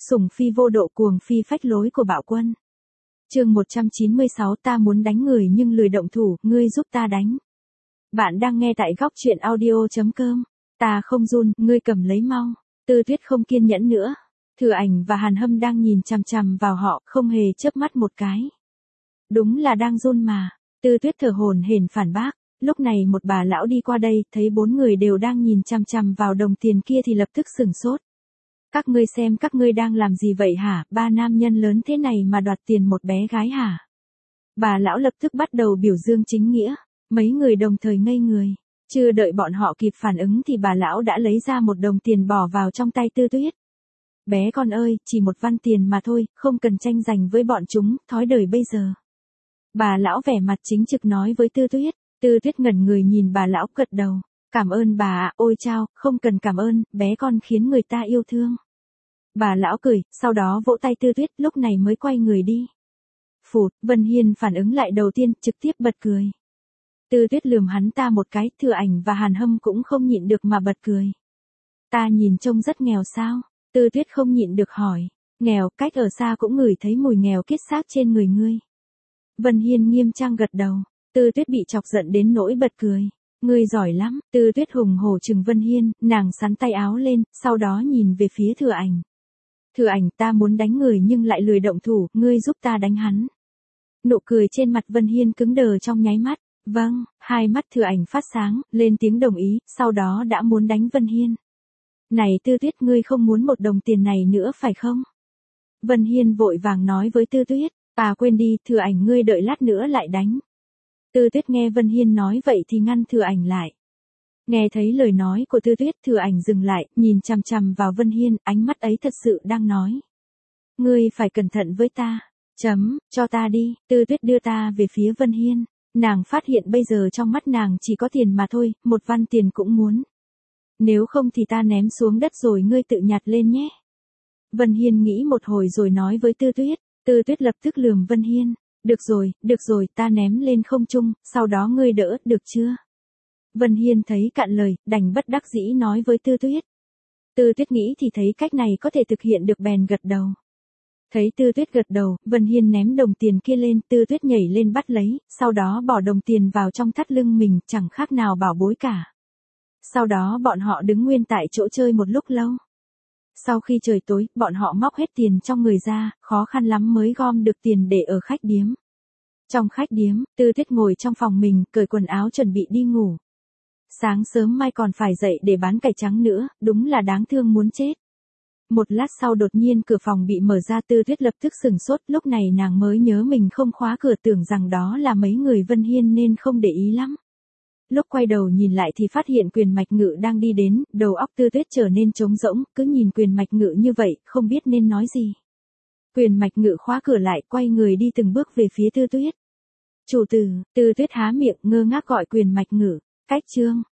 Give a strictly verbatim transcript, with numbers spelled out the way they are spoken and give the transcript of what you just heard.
Sủng phi vô độ cuồng phi phách lối của Bạo Quân. Chương một trăm chín mươi sáu ta muốn đánh người nhưng lười động thủ, ngươi giúp ta đánh. Bạn đang nghe tại góc truyện audio chấm com. Ta không run, ngươi cầm lấy mau. Tư Tuyết không kiên nhẫn nữa. Thừa Ảnh và Hàn Hâm đang nhìn chằm chằm vào họ, không hề chớp mắt một cái. Đúng là đang run mà. Tư Tuyết thở hổn hển phản bác. Lúc này một bà lão đi qua đây, thấy bốn người đều đang nhìn chằm chằm vào đồng tiền kia thì lập tức sửng sốt. Các ngươi xem các ngươi đang làm gì vậy hả, ba nam nhân lớn thế này mà đoạt tiền một bé gái hả? Bà lão lập tức bắt đầu biểu dương chính nghĩa, mấy người đồng thời ngây người, chưa đợi bọn họ kịp phản ứng thì bà lão đã lấy ra một đồng tiền bỏ vào trong tay Tư Tuyết. Bé con ơi, chỉ một văn tiền mà thôi, không cần tranh giành với bọn chúng, thói đời bây giờ. Bà lão vẻ mặt chính trực nói với Tư Tuyết, Tư Tuyết ngẩn người nhìn bà lão gật đầu. Cảm ơn bà ạ, ôi chao, không cần cảm ơn, bé con khiến người ta yêu thương. Bà lão cười, sau đó vỗ tay Tư Tuyết, lúc này mới quay người đi. Phụt, Vân Hiên phản ứng lại đầu tiên, trực tiếp bật cười. Tư Tuyết lườm hắn ta một cái, Thừa Ảnh và Hàn Hâm cũng không nhịn được mà bật cười. Ta nhìn trông rất nghèo sao? Tư Tuyết không nhịn được hỏi. Nghèo, cách ở xa cũng ngửi thấy mùi nghèo kết xác trên người ngươi. Vân Hiên nghiêm trang gật đầu, Tư Tuyết bị chọc giận đến nỗi bật cười. Ngươi giỏi lắm, Tư Tuyết hùng hổ trừng Vân Hiên, nàng xắn tay áo lên, sau đó nhìn về phía Thừa Ảnh. Thừa Ảnh, ta muốn đánh người nhưng lại lười động thủ, ngươi giúp ta đánh hắn. Nụ cười trên mặt Vân Hiên cứng đờ trong nháy mắt. Vâng, hai mắt Thừa Ảnh phát sáng, lên tiếng đồng ý, sau đó đã muốn đánh Vân Hiên. Này Tư Tuyết, ngươi không muốn một đồng tiền này nữa phải không? Vân Hiên vội vàng nói với Tư Tuyết, à quên đi, Thừa Ảnh ngươi đợi lát nữa lại đánh. Tư Tuyết nghe Vân Hiên nói vậy thì ngăn Thừa Ảnh lại. Nghe thấy lời nói của Tư Tuyết, Thừa Ảnh dừng lại, nhìn chằm chằm vào Vân Hiên, ánh mắt ấy thật sự đang nói. Ngươi phải cẩn thận với ta. Chấm, cho ta đi. Tư Tuyết đưa ta về phía Vân Hiên. Nàng phát hiện bây giờ trong mắt nàng chỉ có tiền mà thôi, một văn tiền cũng muốn. Nếu không thì ta ném xuống đất rồi ngươi tự nhặt lên nhé. Vân Hiên nghĩ một hồi rồi nói với Tư Tuyết. Tư Tuyết lập tức lườm Vân Hiên. Được rồi, được rồi, ta ném lên không trung, sau đó ngươi đỡ, được chưa? Vân Hiên thấy cạn lời, đành bất đắc dĩ nói với Tư Tuyết. Tư Tuyết nghĩ thì thấy cách này có thể thực hiện được bèn gật đầu. Thấy Tư Tuyết gật đầu, Vân Hiên ném đồng tiền kia lên, Tư Tuyết nhảy lên bắt lấy, sau đó bỏ đồng tiền vào trong thắt lưng mình, chẳng khác nào bảo bối cả. Sau đó bọn họ đứng nguyên tại chỗ chơi một lúc lâu. Sau khi trời tối, bọn họ móc hết tiền trong người ra, khó khăn lắm mới gom được tiền để ở khách điếm. Trong khách điếm, Tư Tuyết ngồi trong phòng mình, cởi quần áo chuẩn bị đi ngủ. Sáng sớm mai còn phải dậy để bán cải trắng nữa, đúng là đáng thương muốn chết. Một lát sau đột nhiên cửa phòng bị mở ra, Tư Tuyết lập tức sửng sốt, lúc này nàng mới nhớ mình không khóa cửa, tưởng rằng đó là mấy người Vân Hiên nên không để ý lắm. Lúc quay đầu nhìn lại thì phát hiện Quyền Mạch Ngự đang đi đến, đầu óc Tư Tuyết trở nên trống rỗng, cứ nhìn Quyền Mạch Ngự như vậy, không biết nên nói gì. Quyền Mạch Ngự khóa cửa lại, quay người đi từng bước về phía Tư Tuyết. Chủ tử, Tư Tuyết há miệng ngơ ngác gọi Quyền Mạch Ngự, cách chương.